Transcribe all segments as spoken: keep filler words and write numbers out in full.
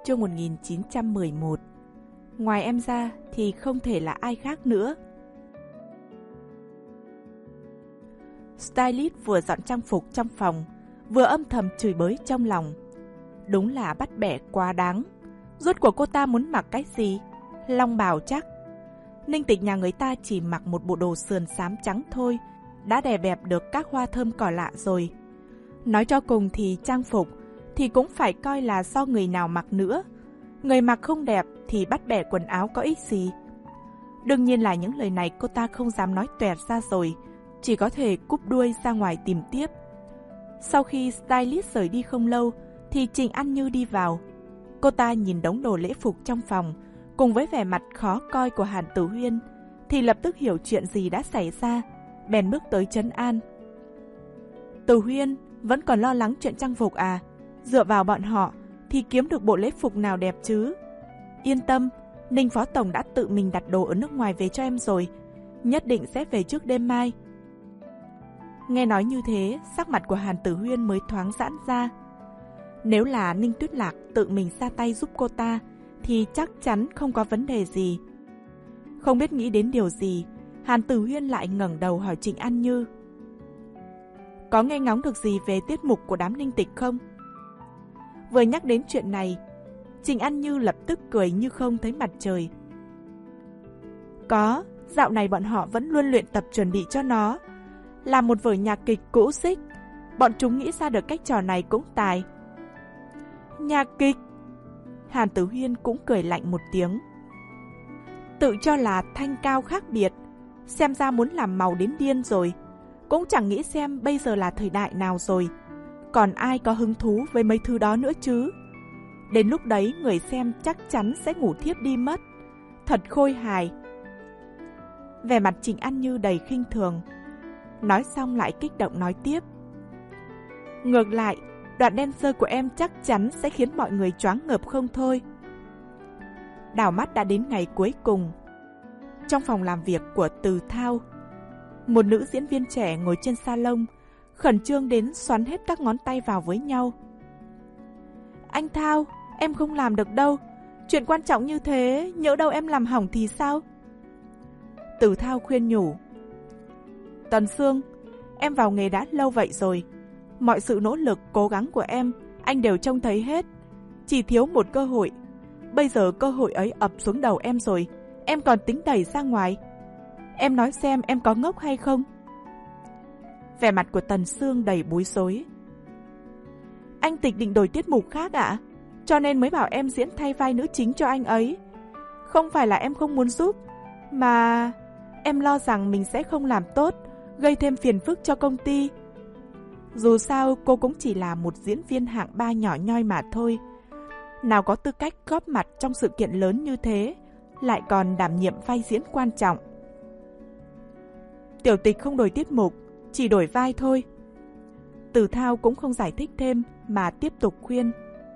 chương một nghìn chín trăm mười một. Ngoài em ra thì không thể là ai khác nữa. Stylist vừa dọn trang phục trong phòng, vừa âm thầm chửi bới trong lòng. Đúng là bắt bẻ quá đáng. Rốt cuộc cô ta muốn mặc cái gì? Long bào chắc. Ninh Tịch nhà người ta chỉ mặc một bộ đồ sườn xám trắng thôi, đã đè bẹp được các hoa thơm cỏ lạ rồi. Nói cho cùng thì trang phục thì cũng phải coi là do người nào mặc nữa. Người mặc không đẹp thì bắt bẻ quần áo có ích gì. Đương nhiên là những lời này cô ta không dám nói toẹt ra rồi, chỉ có thể cúp đuôi ra ngoài tìm tiếp. Sau khi stylist rời đi không lâu thì Trình An Như đi vào. Cô ta nhìn đống đồ lễ phục trong phòng cùng với vẻ mặt khó coi của Hàn Tử Huyên thì lập tức hiểu chuyện gì đã xảy ra, bèn bước tới trấn an. Tử Huyên, vẫn còn lo lắng chuyện trang phục à? Dựa vào bọn họ thì kiếm được bộ lễ phục nào đẹp chứ? Yên tâm, Ninh Phó Tổng đã tự mình đặt đồ ở nước ngoài về cho em rồi, nhất định sẽ về trước đêm mai. Nghe nói như thế, sắc mặt của Hàn Tử Huyên mới thoáng giãn ra. Nếu là Ninh Tuyết Lạc tự mình ra tay giúp cô ta thì chắc chắn không có vấn đề gì. Không biết nghĩ đến điều gì, Hàn Tử Huyên lại ngẩng đầu hỏi Trình An Như. Có nghe ngóng được gì về tiết mục của đám Ninh Tịch không? Vừa nhắc đến chuyện này, Trình An Như lập tức cười như không thấy mặt trời. Có, dạo này bọn họ vẫn luôn luyện tập chuẩn bị cho nó. Là một vở nhạc kịch cũ xích, bọn chúng nghĩ ra được cách trò này cũng tài. Nhạc kịch? Hàn Tử Huyên cũng cười lạnh một tiếng. Tự cho là thanh cao khác biệt, xem ra muốn làm màu đến điên rồi. Cũng chẳng nghĩ xem bây giờ là thời đại nào rồi, còn ai có hứng thú với mấy thứ đó nữa chứ. Đến lúc đấy người xem chắc chắn sẽ ngủ thiếp đi mất. Thật khôi hài. Vẻ mặt Trình An Như đầy khinh thường. Nói xong lại kích động nói tiếp. Ngược lại, đoạn dancer của em chắc chắn sẽ khiến mọi người choáng ngợp không thôi. Đảo mắt đã đến ngày cuối cùng. Trong phòng làm việc của Từ Thao, một nữ diễn viên trẻ ngồi trên salon, khẩn trương đến xoắn hết các ngón tay vào với nhau. Anh Thao, em không làm được đâu. Chuyện quan trọng như thế, nhỡ đâu em làm hỏng thì sao? Từ Thao khuyên nhủ. Tần Sương, em vào nghề đã lâu vậy rồi. Mọi sự nỗ lực, cố gắng của em, anh đều trông thấy hết. Chỉ thiếu một cơ hội. Bây giờ cơ hội ấy ập xuống đầu em rồi, em còn tính đẩy ra ngoài. Em nói xem em có ngốc hay không? Vẻ mặt của Tần Sương đầy bối rối. Anh Tịch định đổi tiết mục khác ạ? À? Cho nên mới bảo em diễn thay vai nữ chính cho anh ấy. Không phải là em không muốn giúp, mà em lo rằng mình sẽ không làm tốt, gây thêm phiền phức cho công ty. Dù sao cô cũng chỉ là một diễn viên hạng ba nhỏ nhoi mà thôi. Nào có tư cách góp mặt trong sự kiện lớn như thế, lại còn đảm nhiệm vai diễn quan trọng. Tiểu Tịch không đổi tiết mục, chỉ đổi vai thôi. Từ Thao cũng không giải thích thêm mà tiếp tục khuyên.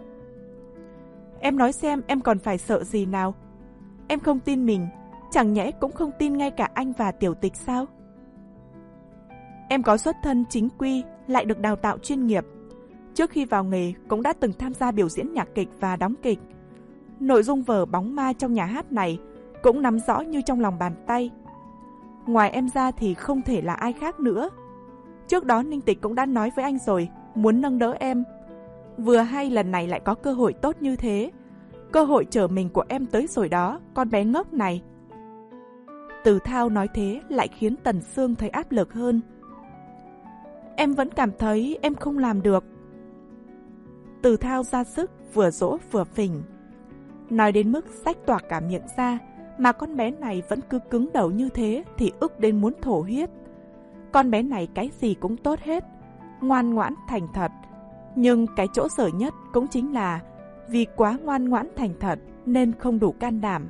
Em nói xem em còn phải sợ gì nào? Em không tin mình, chẳng nhẽ cũng không tin ngay cả anh và Tiểu Tịch sao? Em có xuất thân chính quy, lại được đào tạo chuyên nghiệp. Trước khi vào nghề cũng đã từng tham gia biểu diễn nhạc kịch và đóng kịch. Nội dung vở Bóng Ma trong nhà hát này cũng nắm rõ như trong lòng bàn tay. Ngoài em ra thì không thể là ai khác nữa. Trước đó Ninh Tịch cũng đã nói với anh rồi, muốn nâng đỡ em. Vừa hay lần này lại có cơ hội tốt như thế. Cơ hội trở mình của em tới rồi đó, con bé ngốc này. Từ Thao nói thế lại khiến Tần Sương thấy áp lực hơn. Em vẫn cảm thấy em không làm được. Từ Thao ra sức vừa dỗ vừa phỉnh. Nói đến mức rách toạc cả miệng ra, mà con bé này vẫn cứ cứng đầu như thế thì ức đến muốn thổ huyết. Con bé này cái gì cũng tốt hết, ngoan ngoãn thành thật. Nhưng cái chỗ dở nhất cũng chính là vì quá ngoan ngoãn thành thật nên không đủ can đảm.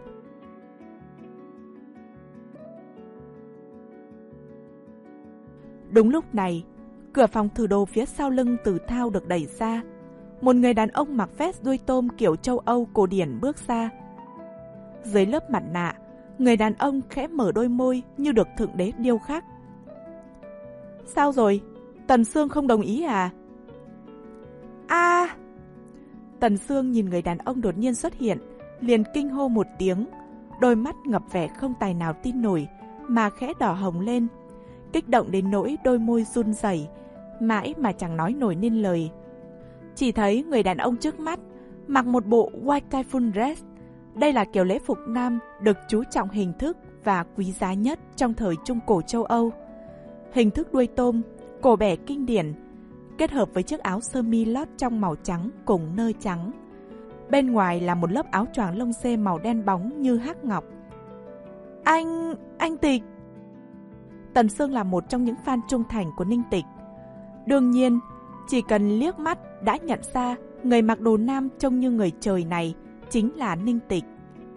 Đúng lúc này, cửa phòng thử đồ phía sau lưng Từ Thao được đẩy ra. Một người đàn ông mặc vest đuôi tôm kiểu châu Âu cổ điển bước ra. Dưới lớp mặt nạ, người đàn ông khẽ mở đôi môi như được thượng đế điêu khắc. Sao rồi? Tần Sương không đồng ý à? A! À! Tần Sương nhìn người đàn ông đột nhiên xuất hiện, liền kinh hô một tiếng, đôi mắt ngập vẻ không tài nào tin nổi, mà khẽ đỏ hồng lên, kích động đến nỗi đôi môi run rẩy, mãi mà chẳng nói nổi nên lời. Chỉ thấy người đàn ông trước mắt mặc một bộ white typhoon dress. Đây là kiểu lễ phục nam được chú trọng hình thức và quý giá nhất trong thời Trung Cổ châu Âu. Hình thức đuôi tôm, cổ bẻ kinh điển, kết hợp với chiếc áo sơ mi lót trong màu trắng cùng nơ trắng. Bên ngoài là một lớp áo choàng lông xê màu đen bóng như hắc ngọc. Anh... anh Tịch! Tần Sương là một trong những fan trung thành của Ninh Tịch. Đương nhiên, chỉ cần liếc mắt đã nhận ra người mặc đồ nam trông như người trời này chính là Ninh Tịch.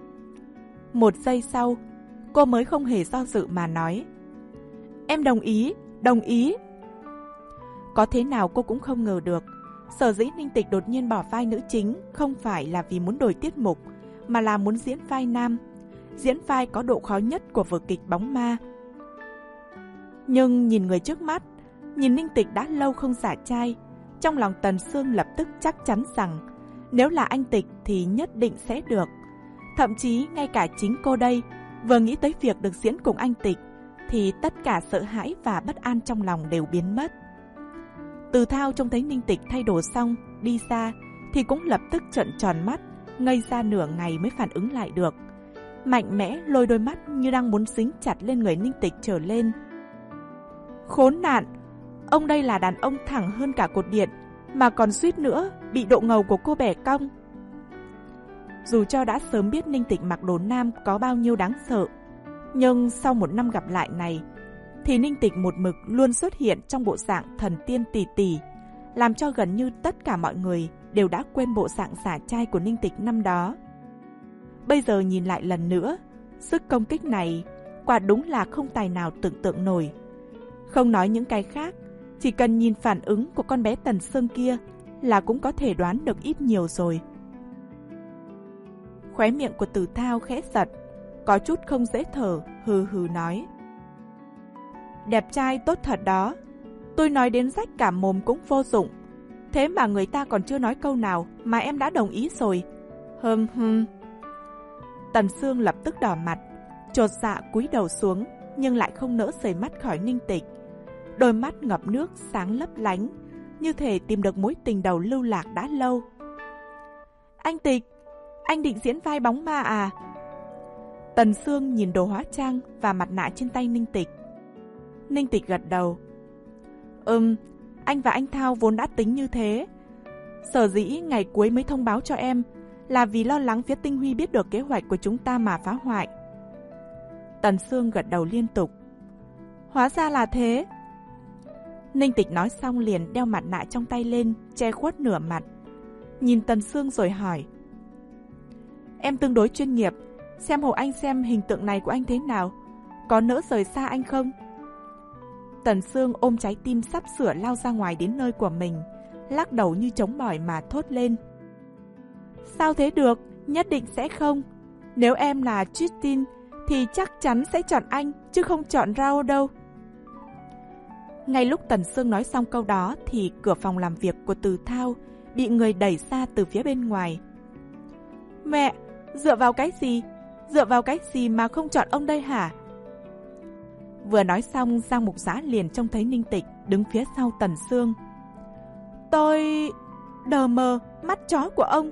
Một giây sau, cô mới không hề do dự mà nói: Em đồng ý, đồng ý. Có thế nào cô cũng không ngờ được, sở dĩ Ninh Tịch đột nhiên bỏ vai nữ chính không phải là vì muốn đổi tiết mục, mà là muốn diễn vai nam, diễn vai có độ khó nhất của vở kịch Bóng Ma. Nhưng nhìn người trước mắt, nhìn Ninh Tịch đã lâu không xả trai, trong lòng Tần Sương lập tức chắc chắn rằng nếu là anh Tịch thì nhất định sẽ được. Thậm chí ngay cả chính cô đây, vừa nghĩ tới việc được diễn cùng anh Tịch thì tất cả sợ hãi và bất an trong lòng đều biến mất. Từ Thao trông thấy Ninh Tịch thay đồ xong đi ra thì cũng lập tức trợn tròn mắt, ngây ra nửa ngày mới phản ứng lại được, mạnh mẽ lôi đôi mắt như đang muốn dính chặt lên người Ninh Tịch trở lên. Khốn nạn! Ông đây là đàn ông thẳng hơn cả cột điện, mà còn suýt nữa bị độ ngầu của cô bẻ cong. Dù cho đã sớm biết Ninh Tịch mặc đồ nam có bao nhiêu đáng sợ, nhưng sau một năm gặp lại này, thì Ninh Tịch một mực luôn xuất hiện trong bộ dạng thần tiên tỷ tỷ, làm cho gần như tất cả mọi người đều đã quên bộ dạng giả trai của Ninh Tịch năm đó. Bây giờ nhìn lại lần nữa, sức công kích này quả đúng là không tài nào tưởng tượng nổi. Không nói những cái khác, chỉ cần nhìn phản ứng của con bé Tần Sương kia là cũng có thể đoán được ít nhiều rồi. Khóe miệng của Từ Thao khẽ giật, có chút không dễ thở, hừ hừ nói: Đẹp trai tốt thật đó, tôi nói đến rách cả mồm cũng vô dụng. Thế mà người ta còn chưa nói câu nào mà em đã đồng ý rồi. Hừm hừm. Tần Sương lập tức đỏ mặt, chột dạ cúi đầu xuống, nhưng lại không nỡ rời mắt khỏi Ninh Tịch. Đôi mắt ngập nước sáng lấp lánh, như thể tìm được mối tình đầu lưu lạc đã lâu. Anh Tịch, anh định diễn vai bóng ma à? Tần Sương nhìn đồ hóa trang và mặt nạ trên tay Ninh Tịch. Ninh Tịch gật đầu. Ừm, anh và anh Thao vốn đã tính như thế. Sở dĩ ngày cuối mới thông báo cho em là vì lo lắng phía Tinh Huy biết được kế hoạch của chúng ta mà phá hoại. Tần Sương gật đầu liên tục. Hóa ra là thế. Ninh Tịch nói xong liền đeo mặt nạ trong tay lên, che khuất nửa mặt. Nhìn Tần Sương rồi hỏi: Em tương đối chuyên nghiệp, xem hộ anh xem hình tượng này của anh thế nào, có nỡ rời xa anh không? Tần Sương ôm trái tim sắp sửa lao ra ngoài đến nơi của mình, lắc đầu như trống bỏi mà thốt lên: Sao thế được, nhất định sẽ không. Nếu em là Tristin thì chắc chắn sẽ chọn anh, chứ không chọn Rao đâu. Ngay lúc Tần Sương nói xong câu đó thì cửa phòng làm việc của Từ Thao bị người đẩy ra từ phía bên ngoài. Mẹ, dựa vào cái gì? Dựa vào cái gì mà không chọn ông đây hả? Vừa nói xong, Giang Mục Giã liền trông thấy Ninh Tịch đứng phía sau Tần Sương. Tôi... đờ mờ, mắt chó của ông.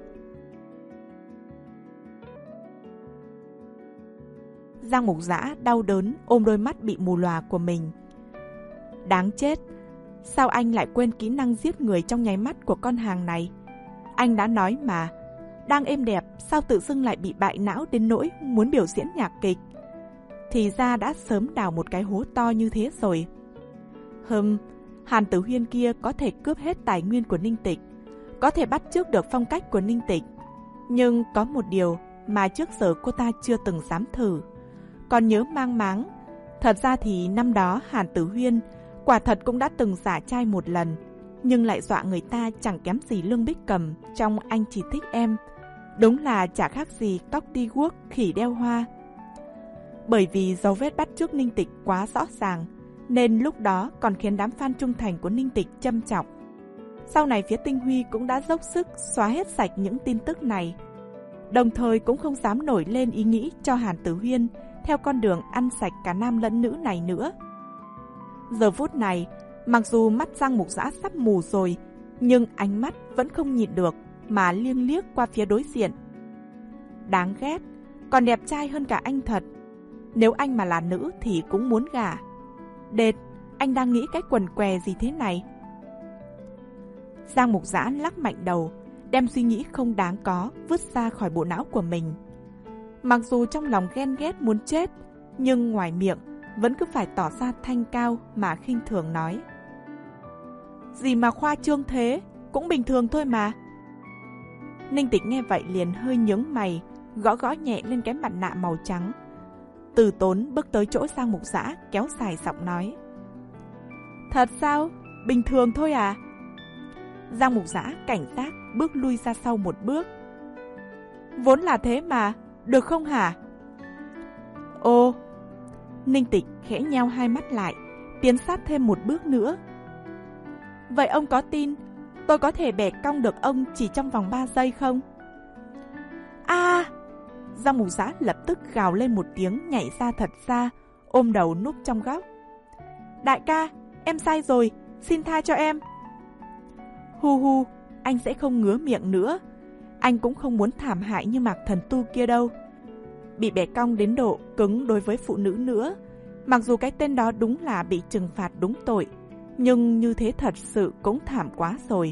Giang Mục Giã đau đớn ôm đôi mắt bị mù lòa của mình. Đáng chết, sao anh lại quên kỹ năng giết người trong nháy mắt của con hàng này? Anh đã nói mà, đang êm đẹp sao tự dưng lại bị bại não đến nỗi muốn biểu diễn nhạc kịch? Thì ra đã sớm đào một cái hố to như thế rồi. Hừm, Hàn Tử Huyên kia có thể cướp hết tài nguyên của Ninh Tịch, có thể bắt chước được phong cách của Ninh Tịch. Nhưng có một điều mà trước giờ cô ta chưa từng dám thử. Còn nhớ mang máng, thật ra thì năm đó Hàn Tử Huyên quả thật cũng đã từng giả trai một lần, nhưng lại dọa người ta chẳng kém gì Lương Bích Cầm trong Anh Chỉ Thích Em. Đúng là chả khác gì cóc đi guốc khỉ đeo hoa. Bởi vì dấu vết bắt chước Ninh Tịch quá rõ ràng, nên lúc đó còn khiến đám fan trung thành của Ninh Tịch châm chọc. Sau này phía Tinh Huy cũng đã dốc sức xóa hết sạch những tin tức này, đồng thời cũng không dám nổi lên ý nghĩ cho Hàn Tử Huyên theo con đường ăn sạch cả nam lẫn nữ này nữa. Giờ phút này, mặc dù mắt Giang Mục Dã sắp mù rồi, nhưng ánh mắt vẫn không nhịn được mà liếc liếc qua phía đối diện. Đáng ghét, còn đẹp trai hơn cả anh thật. Nếu anh mà là nữ thì cũng muốn gả. Đệt, anh đang nghĩ cái quần què gì thế này? Giang Mục Dã lắc mạnh đầu, đem suy nghĩ không đáng có vứt ra khỏi bộ não của mình. Mặc dù trong lòng ghen ghét muốn chết, nhưng ngoài miệng vẫn cứ phải tỏ ra thanh cao mà khinh thường nói. Gì mà khoa trương thế, cũng bình thường thôi mà. Ninh Tịch nghe vậy liền hơi nhướng mày, gõ gõ nhẹ lên cái mặt nạ màu trắng. Từ Tốn bước tới chỗ Giang Mục Dã, kéo dài giọng nói. Thật sao? Bình thường thôi à? Giang Mục Dã cảnh giác bước lui ra sau một bước. Vốn là thế mà, được không hả? Ô! Ninh Tịch khẽ nheo hai mắt lại, tiến sát thêm một bước nữa. Vậy ông có tin tôi có thể bẻ cong được ông chỉ trong vòng ba giây không? A! À! Giang Mục Dã lập tức gào lên một tiếng, nhảy ra thật xa, ôm đầu núp trong góc. Đại ca, em sai rồi, xin tha cho em. Hu hu, anh sẽ không ngứa miệng nữa. Anh cũng không muốn thảm hại như Mạc Thần Tu kia đâu. Bị bẻ cong đến độ cứng đối với phụ nữ nữa. Mặc dù cái tên đó đúng là bị trừng phạt đúng tội, nhưng như thế thật sự cũng thảm quá rồi.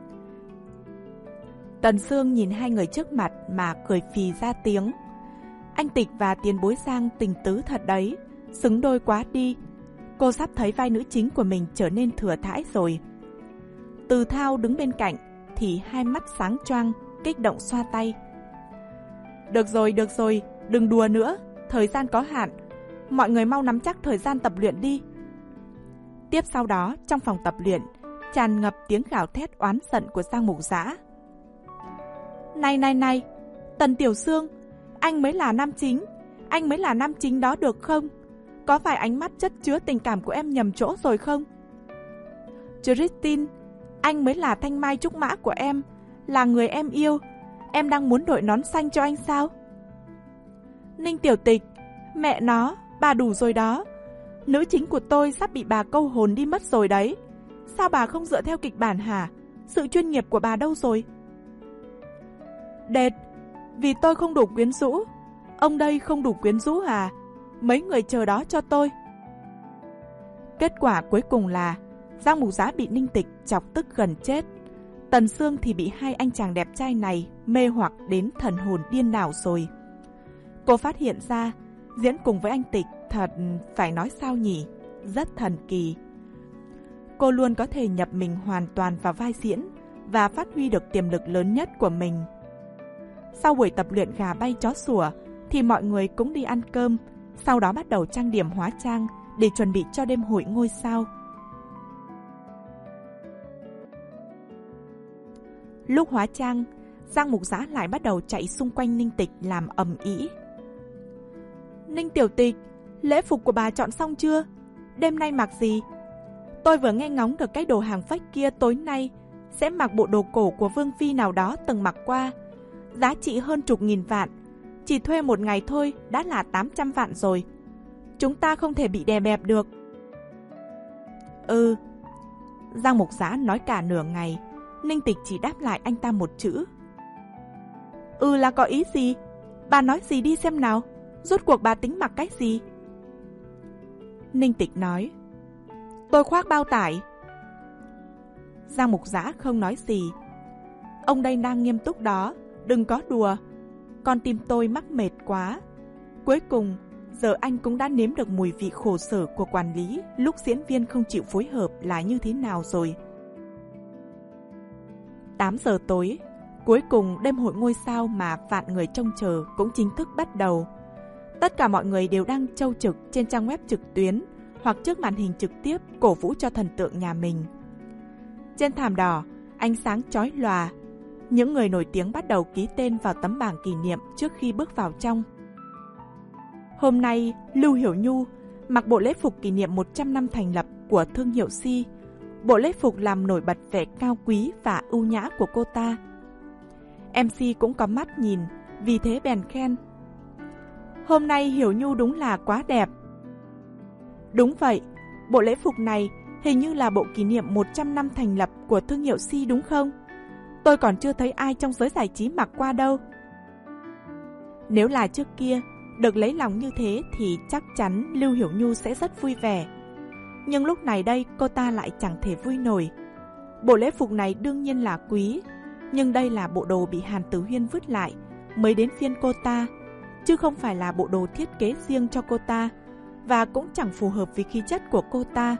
Tần Sương nhìn hai người trước mặt mà cười phì ra tiếng. Anh Tịch và tiền bối Giang tình tứ thật đấy, xứng đôi quá đi. Cô sắp thấy vai nữ chính của mình trở nên thừa thãi rồi. Từ Thao đứng bên cạnh thì hai mắt sáng choang, kích động xoa tay. Được rồi, được rồi, đừng đùa nữa, thời gian có hạn. Mọi người mau nắm chắc thời gian tập luyện đi. Tiếp sau đó, trong phòng tập luyện, tràn ngập tiếng gào thét oán giận của Giang Mục Dã. Này này này, Tần Tiểu Sương, anh mới là nam chính, anh mới là nam chính đó được không? Có phải ánh mắt chất chứa tình cảm của em nhầm chỗ rồi không? Christine, anh mới là thanh mai trúc mã của em, là người em yêu. Em đang muốn đội nón xanh cho anh sao? Ninh Tiểu Tịch, mẹ nó, bà đủ rồi đó. Nữ chính của tôi sắp bị bà câu hồn đi mất rồi đấy. Sao bà không dựa theo kịch bản hả? Sự chuyên nghiệp của bà đâu rồi? Đệt, vì tôi không đủ quyến rũ. Ông đây không đủ quyến rũ à? Mấy người chờ đó cho tôi. Kết quả cuối cùng là Giang Mục Dã bị Ninh Tịch chọc tức gần chết. Tần Sương thì bị hai anh chàng đẹp trai này mê hoặc đến thần hồn điên đảo rồi. Cô phát hiện ra diễn cùng với anh Tịch thật phải nói sao nhỉ, rất thần kỳ. Cô luôn có thể nhập mình hoàn toàn vào vai diễn và phát huy được tiềm lực lớn nhất của mình. Sau buổi tập luyện gà bay chó sủa thì mọi người cũng đi ăn cơm, sau đó bắt đầu trang điểm hóa trang để chuẩn bị cho đêm hội ngôi sao. Lúc hóa trang, Giang Mục Dã lại bắt đầu chạy xung quanh Ninh Tịch làm ầm ĩ. Ninh Tiểu Tịch, lễ phục của bà chọn xong chưa? Đêm nay mặc gì? Tôi vừa nghe ngóng được cái đồ hàng fake kia tối nay sẽ mặc bộ đồ cổ của Vương Phi nào đó từng mặc qua. Giá trị hơn chục nghìn vạn. Chỉ thuê một ngày thôi đã là tám trăm vạn rồi. Chúng ta không thể bị đè bẹp được. Ừ. Giang Mục Dã nói cả nửa ngày. Ninh Tịch chỉ đáp lại anh ta một chữ. Ừ là có ý gì? Bà nói gì đi xem nào. Rốt cuộc bà tính mặc cái gì? Ninh Tịch nói. Tôi khoác bao tải. Giang Mục Dã không nói gì. Ông đây đang nghiêm túc đó, đừng có đùa. Con tim tôi mắc mệt quá. Cuối cùng, giờ anh cũng đã nếm được mùi vị khổ sở của quản lý lúc diễn viên không chịu phối hợp là như thế nào rồi. tám giờ tối, cuối cùng đêm hội ngôi sao mà vạn người trông chờ cũng chính thức bắt đầu. Tất cả mọi người đều đang trâu trực trên trang web trực tuyến hoặc trước màn hình trực tiếp cổ vũ cho thần tượng nhà mình. Trên thảm đỏ, ánh sáng chói lòa, những người nổi tiếng bắt đầu ký tên vào tấm bảng kỷ niệm trước khi bước vào trong. Hôm nay, Lưu Hiểu Nhu mặc bộ lễ phục kỷ niệm một trăm năm thành lập của thương hiệu Si, Bộ lễ phục làm nổi bật vẻ cao quý và ưu nhã của cô ta. em xê cũng có mắt nhìn, vì thế bèn khen: "Hôm nay Hiểu Nhu đúng là quá đẹp." Đúng vậy, bộ lễ phục này hình như là bộ kỷ niệm một trăm năm thành lập của thương hiệu Si đúng không? Tôi còn chưa thấy ai trong giới giải trí mặc qua đâu. Nếu là trước kia, được lấy lòng như thế thì chắc chắn Lưu Hiểu Nhu sẽ rất vui vẻ. Nhưng lúc này đây cô ta lại chẳng thể vui nổi. Bộ lễ phục này đương nhiên là quý, nhưng đây là bộ đồ bị Hàn Tử Huyên vứt lại mới đến phiên cô ta, chứ không phải là bộ đồ thiết kế riêng cho cô ta, và cũng chẳng phù hợp với khí chất của cô ta.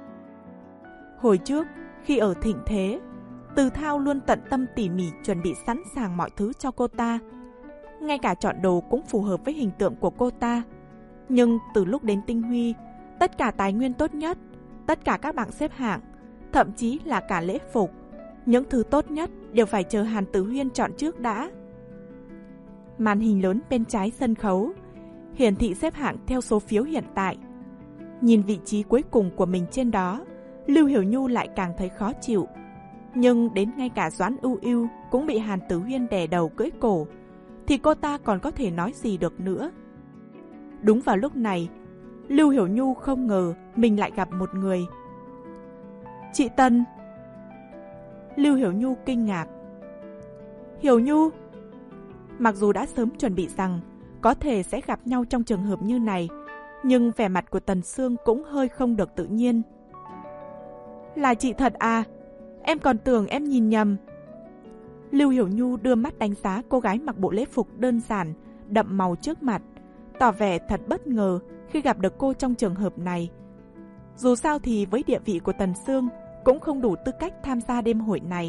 Hồi trước, khi ở thịnh thế, Từ Thao luôn tận tâm tỉ mỉ chuẩn bị sẵn sàng mọi thứ cho cô ta. Ngay cả chọn đồ cũng phù hợp với hình tượng của cô ta. Nhưng từ lúc đến Tinh Huy, tất cả tài nguyên tốt nhất, tất cả các bảng xếp hạng, thậm chí là cả lễ phục, những thứ tốt nhất đều phải chờ Hàn Tử Huyên chọn trước đã. Màn hình lớn bên trái sân khấu hiển thị xếp hạng theo số phiếu hiện tại. Nhìn vị trí cuối cùng của mình trên đó, Lưu Hiểu Nhu lại càng thấy khó chịu. Nhưng đến ngay cả Doãn Ưu Ưu cũng bị Hàn Tử Huyên đè đầu cưỡi cổ, thì cô ta còn có thể nói gì được nữa. Đúng vào lúc này, Lưu Hiểu Nhu không ngờ mình lại gặp một người. "Chị Tần." Lưu Hiểu Nhu kinh ngạc. "Hiểu Nhu?" Mặc dù đã sớm chuẩn bị rằng có thể sẽ gặp nhau trong trường hợp như này, nhưng vẻ mặt của Tần Sương cũng hơi không được tự nhiên. "Là chị thật à? Em còn tưởng em nhìn nhầm." Lưu Hiểu Nhu đưa mắt đánh giá cô gái mặc bộ lễ phục đơn giản, đậm màu trước mặt, tỏ vẻ thật bất ngờ khi gặp được cô trong trường hợp này. Dù sao thì với địa vị của Tần Sương cũng không đủ tư cách tham gia đêm hội này.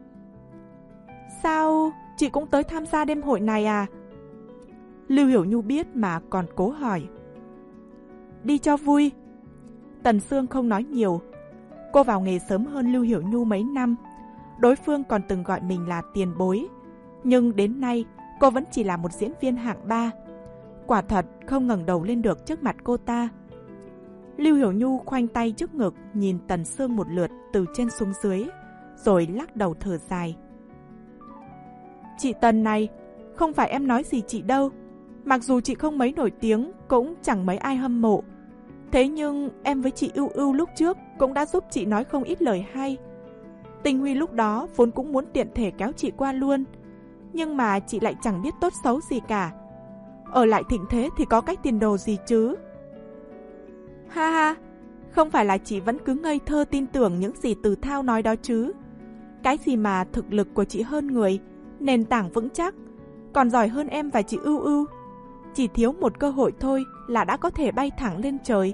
"Sao chị cũng tới tham gia đêm hội này à?" Lưu Hiểu Nhu biết mà còn cố hỏi. "Đi cho vui." Tần Sương không nói nhiều. Cô vào nghề sớm hơn Lưu Hiểu Nhu mấy năm. Đối phương còn từng gọi mình là tiền bối. Nhưng đến nay cô vẫn chỉ là một diễn viên hạng ba. Quả thật không ngẩng đầu lên được trước mặt cô ta. Lưu Hiểu Nhu khoanh tay trước ngực nhìn Tần Sương một lượt từ trên xuống dưới, rồi lắc đầu thở dài. "Chị Tần này, không phải em nói gì chị đâu. Mặc dù chị không mấy nổi tiếng, cũng chẳng mấy ai hâm mộ. Thế nhưng em với chị Ưu Ưu lúc trước cũng đã giúp chị nói không ít lời hay. Tinh Huy lúc đó vốn cũng muốn tiện thể kéo chị qua luôn, nhưng mà chị lại chẳng biết tốt xấu gì cả. Ở lại thịnh thế thì có cách tiền đồ gì chứ?" "Ha ha, không phải là chị vẫn cứ ngây thơ tin tưởng những gì Từ Thao nói đó chứ. Cái gì mà thực lực của chị hơn người, nền tảng vững chắc, còn giỏi hơn em và chị Ưu Ưu. Chỉ thiếu một cơ hội thôi là đã có thể bay thẳng lên trời."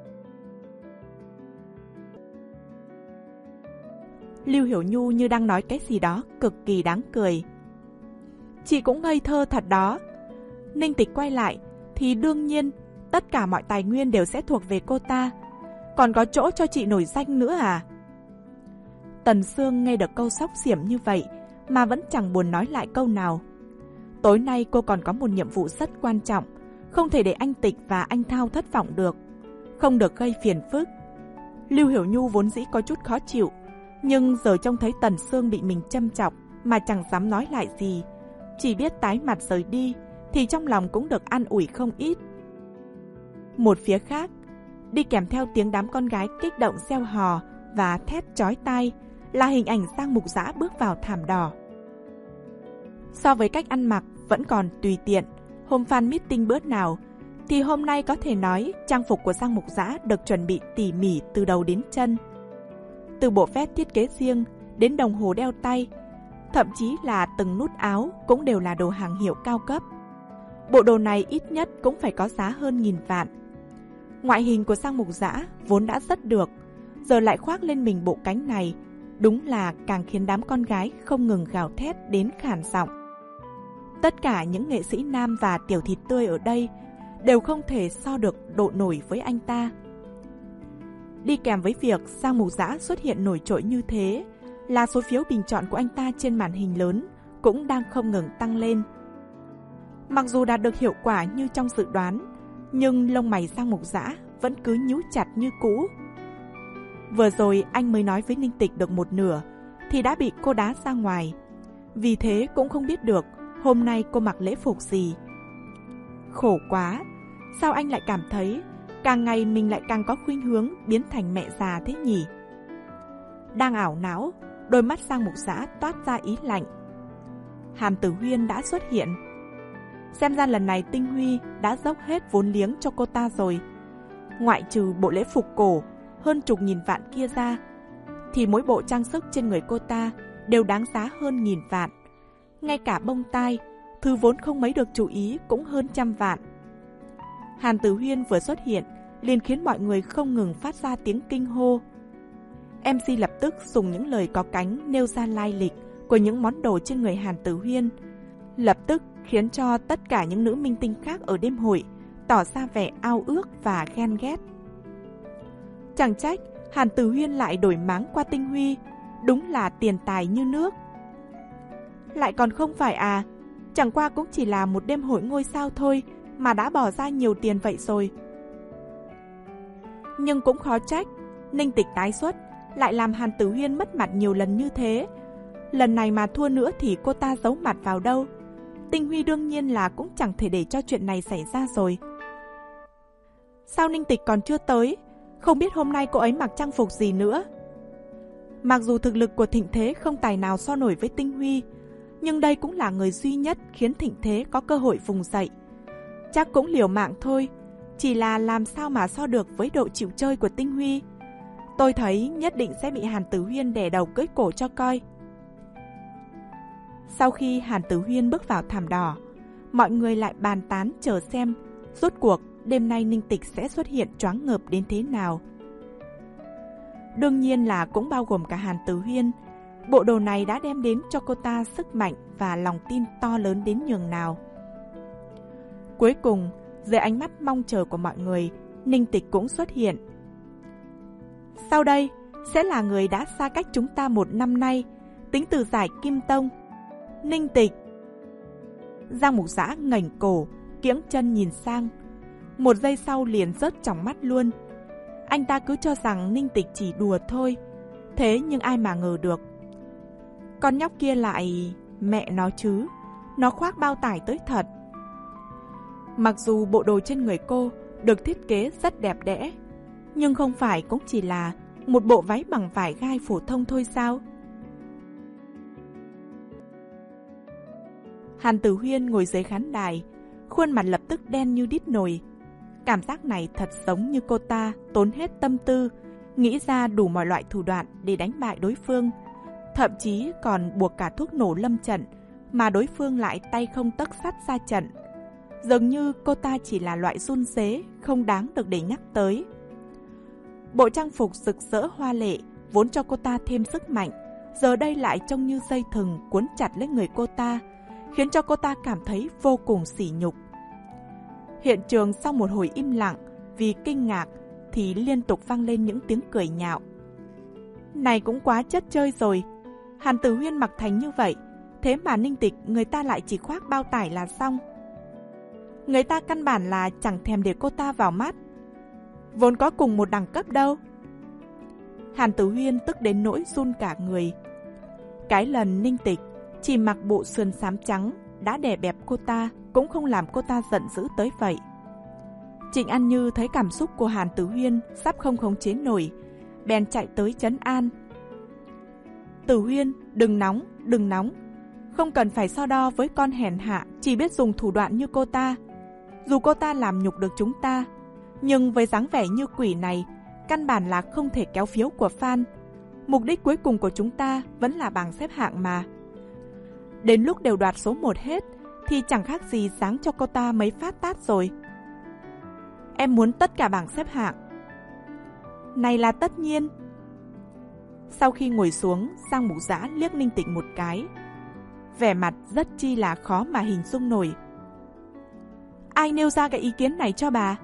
Lưu Hiểu Nhu như đang nói cái gì đó cực kỳ đáng cười. "Chị cũng ngây thơ thật đó. Ninh Tịch quay lại thì đương nhiên tất cả mọi tài nguyên đều sẽ thuộc về cô ta. Còn có chỗ cho chị nổi danh nữa à?" Tần Sương nghe được câu xóc xiểm như vậy mà vẫn chẳng buồn nói lại câu nào. Tối nay cô còn có một nhiệm vụ rất quan trọng, không thể để anh Tịch và anh Thao thất vọng được, không được gây phiền phức. Lưu Hiểu Nhu vốn dĩ có chút khó chịu, nhưng giờ trông thấy Tần Sương bị mình châm chọc mà chẳng dám nói lại gì, chỉ biết tái mặt rời đi, thì trong lòng cũng được an ủi không ít. Một phía khác, đi kèm theo tiếng đám con gái kích động reo hò và thét chói tai là hình ảnh Giang Mục Dã bước vào thảm đỏ. So với cách ăn mặc vẫn còn tùy tiện hôm fan meeting bữa nào, thì hôm nay có thể nói trang phục của Giang Mục Dã được chuẩn bị tỉ mỉ từ đầu đến chân. Từ bộ vest thiết kế riêng đến đồng hồ đeo tay, thậm chí là từng nút áo cũng đều là đồ hàng hiệu cao cấp. Bộ đồ này ít nhất cũng phải có giá hơn nghìn vạn. Ngoại hình của Giang Mục Dã vốn đã rất được, giờ lại khoác lên mình bộ cánh này, đúng là càng khiến đám con gái không ngừng gào thét đến khản giọng. Tất cả những nghệ sĩ nam và tiểu thịt tươi ở đây đều không thể so được độ nổi với anh ta. Đi kèm với việc Giang Mục Dã xuất hiện nổi trội như thế là số phiếu bình chọn của anh ta trên màn hình lớn cũng đang không ngừng tăng lên. Mặc dù đạt được hiệu quả như trong dự đoán, nhưng lông mày Giang Mục Dã vẫn cứ nhíu chặt như cũ. Vừa rồi anh mới nói với Ninh Tịch được một nửa thì đã bị cô đá ra ngoài. Vì thế cũng không biết được hôm nay cô mặc lễ phục gì. Khổ quá, sao anh lại cảm thấy càng ngày mình lại càng có khuynh hướng biến thành mẹ già thế nhỉ? Đang ảo não, đôi mắt Giang Mục Giã toát ra ý lạnh. Hàn Tử Huyên đã xuất hiện. Xem ra lần này Tinh Huy đã dốc hết vốn liếng cho cô ta rồi. Ngoại trừ bộ lễ phục cổ hơn chục nghìn vạn kia ra, thì mỗi bộ trang sức trên người cô ta đều đáng giá hơn nghìn vạn. Ngay cả bông tai, thứ vốn không mấy được chú ý cũng hơn trăm vạn. Hàn Tử Huyên vừa xuất hiện liền khiến mọi người không ngừng phát ra tiếng kinh hô. em xê lập tức dùng những lời có cánh nêu ra lai lịch của những món đồ trên người Hàn Tử Huyên, lập tức khiến cho tất cả những nữ minh tinh khác ở đêm hội tỏ ra vẻ ao ước và ghen ghét. Chẳng trách Hàn Tử Huyên lại đổi máng qua Tinh Huy, đúng là tiền tài như nước. Lại còn không phải à, chẳng qua cũng chỉ là một đêm hội ngôi sao thôi mà đã bỏ ra nhiều tiền vậy rồi. Nhưng cũng khó trách, Ninh Tịch tái xuất lại làm Hàn Tử Huyên mất mặt nhiều lần như thế. Lần này mà thua nữa thì cô ta giấu mặt vào đâu? Tinh Huy đương nhiên là cũng chẳng thể để cho chuyện này xảy ra rồi. Sao Ninh Tịch còn chưa tới? Không biết hôm nay cô ấy mặc trang phục gì nữa. Mặc dù thực lực của Thịnh Thế không tài nào so nổi với Tinh Huy, nhưng đây cũng là người duy nhất khiến Thịnh Thế có cơ hội vùng dậy. Chắc cũng liều mạng thôi, chỉ là làm sao mà so được với độ chịu chơi của Tinh Huy. Tôi thấy nhất định sẽ bị Hàn Tử Huyên đè đầu cưỡi cổ cho coi. Sau khi Hàn Tử Huyên bước vào thảm đỏ, mọi người lại bàn tán chờ xem rốt cuộc đêm nay Ninh Tịch sẽ xuất hiện choáng ngợp đến thế nào. Đương nhiên là cũng bao gồm cả Hàn Tử Huyên. Bộ đồ này đã đem đến cho cô ta sức mạnh và lòng tin to lớn đến nhường nào. Cuối cùng, dưới ánh mắt mong chờ của mọi người, Ninh Tịch cũng xuất hiện. Sau đây sẽ là người đã xa cách chúng ta một năm nay, tính từ giải Kim Tông, Ninh Tịch. Giang Mục Giã ngẩng cổ, kiễng chân nhìn sang. Một giây sau liền rớt tròng mắt luôn. Anh ta cứ cho rằng Ninh Tịch chỉ đùa thôi, thế nhưng ai mà ngờ được. Con nhóc kia lại... mẹ nó chứ, nó khoác bao tải tới thật. Mặc dù bộ đồ trên người cô được thiết kế rất đẹp đẽ, nhưng không phải cũng chỉ là một bộ váy bằng vải gai phổ thông thôi sao? Hàn Tử Huyên ngồi dưới khán đài, khuôn mặt lập tức đen như đít nồi. Cảm giác này thật giống như cô ta tốn hết tâm tư, nghĩ ra đủ mọi loại thủ đoạn để đánh bại đối phương, thậm chí còn buộc cả thuốc nổ lâm trận, mà đối phương lại tay không tấc sắt ra trận. Dường như cô ta chỉ là loại run rế, không đáng được để nhắc tới. Bộ trang phục rực rỡ hoa lệ vốn cho cô ta thêm sức mạnh, giờ đây lại trông như dây thừng cuốn chặt lấy người cô ta, khiến cho cô ta cảm thấy vô cùng sỉ nhục. Hiện trường sau một hồi im lặng vì kinh ngạc thì liên tục vang lên những tiếng cười nhạo. Này cũng quá chất chơi rồi, Hàn Tử Huyên mặc thành như vậy, thế mà Ninh Tịch người ta lại chỉ khoác bao tải là xong. Người ta căn bản là chẳng thèm để cô ta vào mắt, vốn có cùng một đẳng cấp đâu. Hàn Tử Huyên tức đến nỗi run cả người. Cái lần Ninh Tịch chỉ mặc bộ sườn xám trắng đã đè bẹp cô ta cũng không làm cô ta giận dữ tới vậy. Trịnh An Như thấy cảm xúc của Hàn Tử Huyên sắp không khống chế nổi, bèn chạy tới trấn an. Tử Huyên, đừng nóng, đừng nóng. Không cần phải so đo với con hèn hạ chỉ biết dùng thủ đoạn như cô ta. Dù cô ta làm nhục được chúng ta, nhưng với dáng vẻ như quỷ này, căn bản là không thể kéo phiếu của fan. Mục đích cuối cùng của chúng ta vẫn là bảng xếp hạng mà. Đến lúc đều đoạt số một hết thì chẳng khác gì giáng cho cô ta mấy phát tát rồi. Em muốn tất cả bảng xếp hạng. Này là tất nhiên. Sau khi ngồi xuống, Giang Mục Giã liếc Ninh Tịch một cái, vẻ mặt rất chi là khó mà hình dung nổi. Ai nêu ra cái ý kiến này cho bà?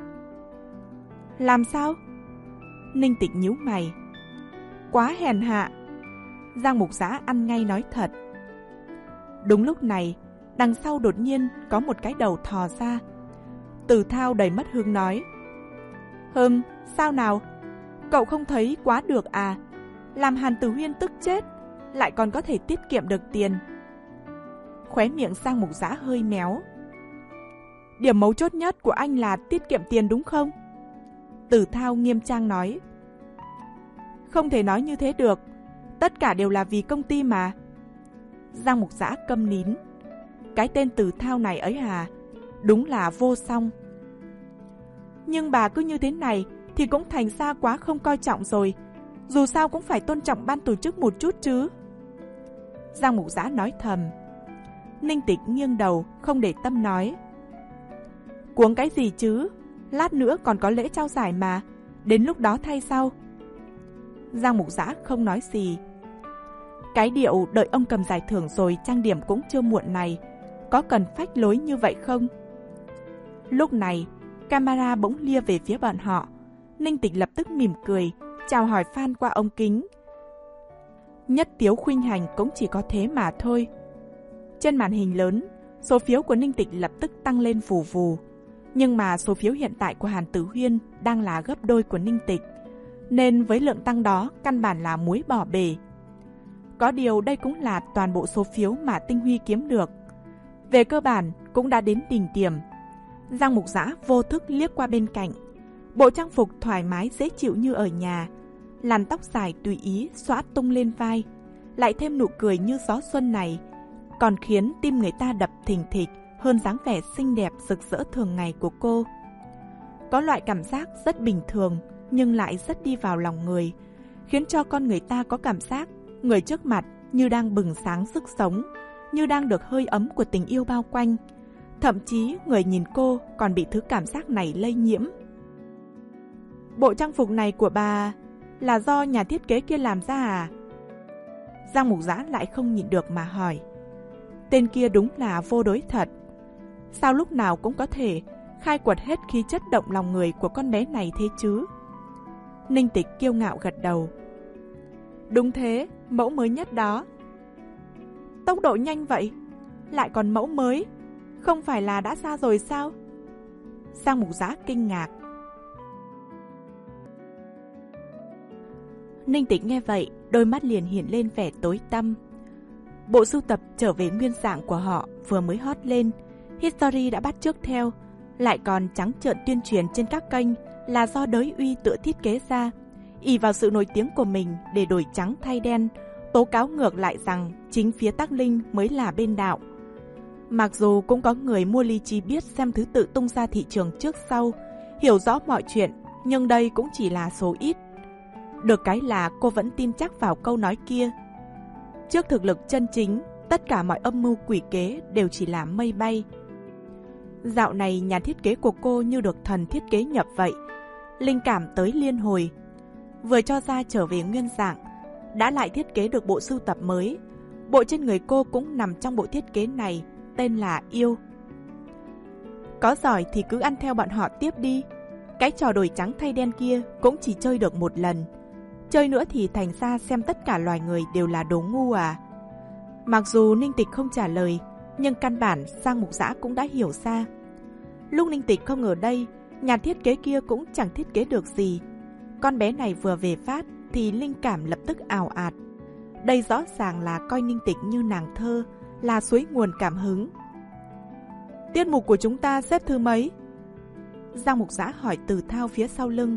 Làm sao? Ninh Tịch nhíu mày. Quá hèn hạ. Giang Mục Giã ăn ngay nói thật. Đúng lúc này, đằng sau đột nhiên có một cái đầu thò ra. Từ Thao đầy mất hứng nói. Hừm, sao nào? Cậu không thấy quá được à? Làm Hàn Tử Huyên tức chết, lại còn có thể tiết kiệm được tiền. Khóe miệng Giang Mục Giã hơi méo. Điểm mấu chốt nhất của anh là tiết kiệm tiền đúng không? Tử Thao nghiêm trang nói. Không thể nói như thế được, tất cả đều là vì công ty mà. Giang Mục Giã câm nín. Cái tên Tử Thao này ấy à, đúng là vô song. Nhưng bà cứ như thế này thì cũng thành ra quá không coi trọng rồi. Dù sao cũng phải tôn trọng ban tổ chức một chút chứ. Giang Mục Giã nói thầm. Ninh Tịch nghiêng đầu, không để tâm nói. Cuống cái gì chứ? Lát nữa còn có lễ trao giải mà, đến lúc đó thay sau. Giang Mục Giã không nói gì. Cái điệu đợi ông cầm giải thưởng rồi trang điểm cũng chưa muộn này, có cần phách lối như vậy không? Lúc này, camera bỗng lia về phía bọn họ. Ninh Tịch lập tức mỉm cười, chào hỏi fan qua ống kính. Nhất Tiếu khuynh hành cũng chỉ có thế mà thôi. Trên màn hình lớn, số phiếu của Ninh Tịch lập tức tăng lên vù vù. Nhưng mà số phiếu hiện tại của Hàn Tử Huyên đang là gấp đôi của Ninh Tịch, nên với lượng tăng đó căn bản là muối bỏ bể. Có điều đây cũng là toàn bộ số phiếu mà Tinh Huy kiếm được. Về cơ bản cũng đã đến đỉnh điểm. Giang Mục Giã vô thức liếc qua bên cạnh. Bộ trang phục thoải mái dễ chịu như ở nhà, làn tóc dài tùy ý xõa tung lên vai, lại thêm nụ cười như gió xuân này, còn khiến tim người ta đập thình thịch hơn dáng vẻ xinh đẹp rực rỡ thường ngày của cô. Có loại cảm giác rất bình thường nhưng lại rất đi vào lòng người, khiến cho con người ta có cảm giác người trước mặt như đang bừng sáng sức sống, như đang được hơi ấm của tình yêu bao quanh. Thậm chí người nhìn cô còn bị thứ cảm giác này lây nhiễm. Bộ trang phục này của bà là do nhà thiết kế kia làm ra à? Giang Mục Giã lại không nhịn được mà hỏi. Tên kia đúng là vô đối thật. Sao lúc nào cũng có thể khai quật hết khí chất động lòng người của con bé này thế chứ? Ninh Tịch kiêu ngạo gật đầu. Đúng thế, mẫu mới nhất đó. Tốc độ nhanh vậy, lại còn mẫu mới, không phải là đã ra rồi sao? Giang Mục Giã kinh ngạc. Ninh Tịch nghe vậy, đôi mắt liền hiện lên vẻ tối tăm. Bộ sưu tập trở về nguyên dạng của họ vừa mới hot lên, History đã bắt chước theo, lại còn trắng trợn tuyên truyền trên các kênh là do Đới Uy tự thiết kế ra, ỷ vào sự nổi tiếng của mình để đổi trắng thay đen, tố cáo ngược lại rằng chính phía Tắc Linh mới là bên đạo. Mặc dù cũng có người mua ly chi biết xem thứ tự tung ra thị trường trước sau, hiểu rõ mọi chuyện, nhưng đây cũng chỉ là số ít. Được cái là cô vẫn tin chắc vào câu nói kia. Trước thực lực chân chính, tất cả mọi âm mưu quỷ kế đều chỉ là mây bay. Dạo này nhà thiết kế của cô như được thần thiết kế nhập vậy, linh cảm tới liên hồi. Vừa cho ra trở về nguyên dạng, đã lại thiết kế được bộ sưu tập mới. Bộ trên người cô cũng nằm trong bộ thiết kế này, tên là Yêu. Có giỏi thì cứ ăn theo bọn họ tiếp đi. Cái trò đổi trắng thay đen kia cũng chỉ chơi được một lần, chơi nữa thì thành ra xem tất cả loài người đều là đồ ngu à? Mặc dù Ninh Tịch không trả lời, nhưng căn bản Giang Mục Giã cũng đã hiểu ra. Lúc Ninh Tịch không ở đây, nhà thiết kế kia cũng chẳng thiết kế được gì. Con bé này vừa về phát thì linh cảm lập tức ào ạt. Đây rõ ràng là coi Ninh Tịch như nàng thơ, là suối nguồn cảm hứng. Tiết mục của chúng ta xếp thứ mấy? Giang Mục Giã hỏi Từ Thao phía sau lưng.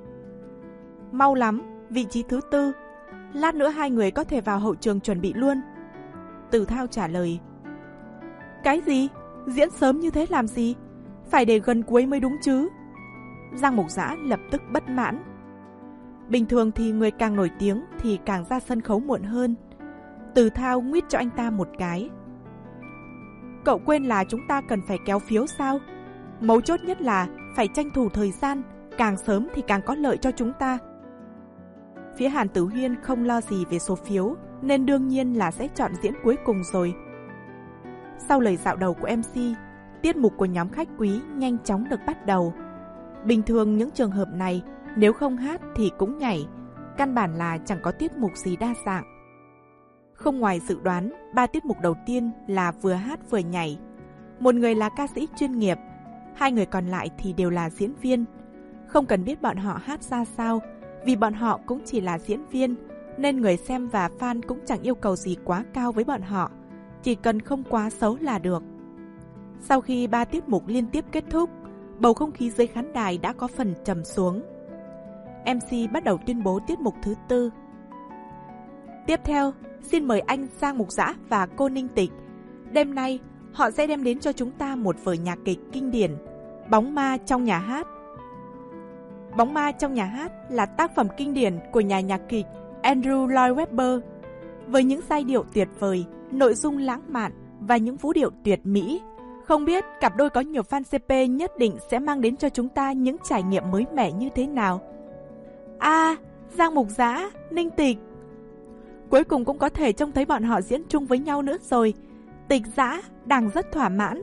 Mau lắm, vị trí thứ tư. Lát nữa hai người có thể vào hậu trường chuẩn bị luôn. Từ Thao trả lời. Cái gì? Diễn sớm như thế làm gì? Phải để gần cuối mới đúng chứ? Giang Mục Giã lập tức bất mãn. Bình thường thì người càng nổi tiếng thì càng ra sân khấu muộn hơn. Từ Thao nguyết cho anh ta một cái. Cậu quên là chúng ta cần phải kéo phiếu sao? Mấu chốt nhất là phải tranh thủ thời gian, càng sớm thì càng có lợi cho chúng ta. Phía Hàn Tử Huyên không lo gì về số phiếu, nên đương nhiên là sẽ chọn diễn cuối cùng rồi. Sau lời dạo đầu của em xê, tiết mục của nhóm khách quý nhanh chóng được bắt đầu. Bình thường những trường hợp này, nếu không hát thì cũng nhảy, căn bản là chẳng có tiết mục gì đa dạng. Không ngoài dự đoán, ba tiết mục đầu tiên là vừa hát vừa nhảy. Một người là ca sĩ chuyên nghiệp, hai người còn lại thì đều là diễn viên. Không cần biết bọn họ hát ra sao, Vì bọn họ cũng chỉ là diễn viên, nên người xem và fan cũng chẳng yêu cầu gì quá cao với bọn họ, chỉ cần không quá xấu là được. Sau khi ba tiết mục liên tiếp kết thúc, bầu không khí dưới khán đài đã có phần trầm xuống. em xê bắt đầu tuyên bố tiết mục thứ tư. Tiếp theo, xin mời anh Giang Mục Dã và cô Ninh Tịch. Đêm nay, họ sẽ đem đến cho chúng ta một vở nhạc kịch kinh điển, Bóng ma trong nhà hát. Bóng ma trong nhà hát là tác phẩm kinh điển của nhà nhạc kịch Andrew Lloyd Webber. Với những giai điệu tuyệt vời, nội dung lãng mạn và những vũ điệu tuyệt mỹ, không biết cặp đôi có nhiều fan xê pê nhất định sẽ mang đến cho chúng ta những trải nghiệm mới mẻ như thế nào. À, Giang Mục Dã, Ninh Tịch. Cuối cùng cũng có thể trông thấy bọn họ diễn chung với nhau nữa rồi. Tịch Dã đang rất thỏa mãn.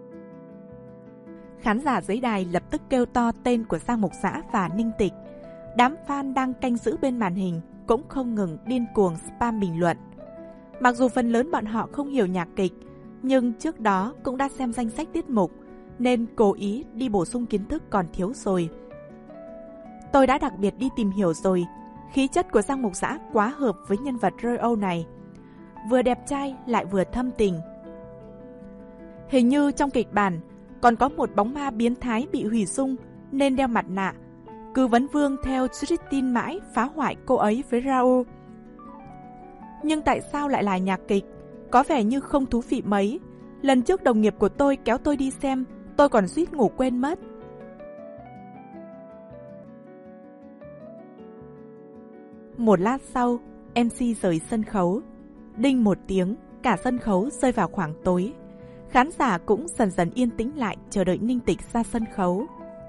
Khán giả dưới đài lập tức kêu to tên của Giang Mục Dã và Ninh Tịch. Đám fan đang canh giữ bên màn hình cũng không ngừng điên cuồng spam bình luận. Mặc dù phần lớn bọn họ không hiểu nhạc kịch, nhưng trước đó cũng đã xem danh sách tiết mục, nên cố ý đi bổ sung kiến thức còn thiếu rồi. Tôi đã đặc biệt đi tìm hiểu rồi, khí chất của Giang Mục Dã quá hợp với nhân vật Ryo này. Vừa đẹp trai lại vừa thâm tình. Hình như trong kịch bản còn có một bóng ma biến thái bị hủy dung nên đeo mặt nạ, cứ vấn vương theo Tristin mãi phá hoại cô ấy với Raoul. Nhưng tại sao lại là nhạc kịch? Có vẻ như không thú vị mấy. Lần trước đồng nghiệp của tôi kéo tôi đi xem, tôi còn suýt ngủ quên mất. Một lát sau, em xê rời sân khấu. Đinh một tiếng, cả sân khấu rơi vào khoảng tối. Khán giả cũng dần dần yên tĩnh lại chờ đợi Ninh Tịch ra sân khấu.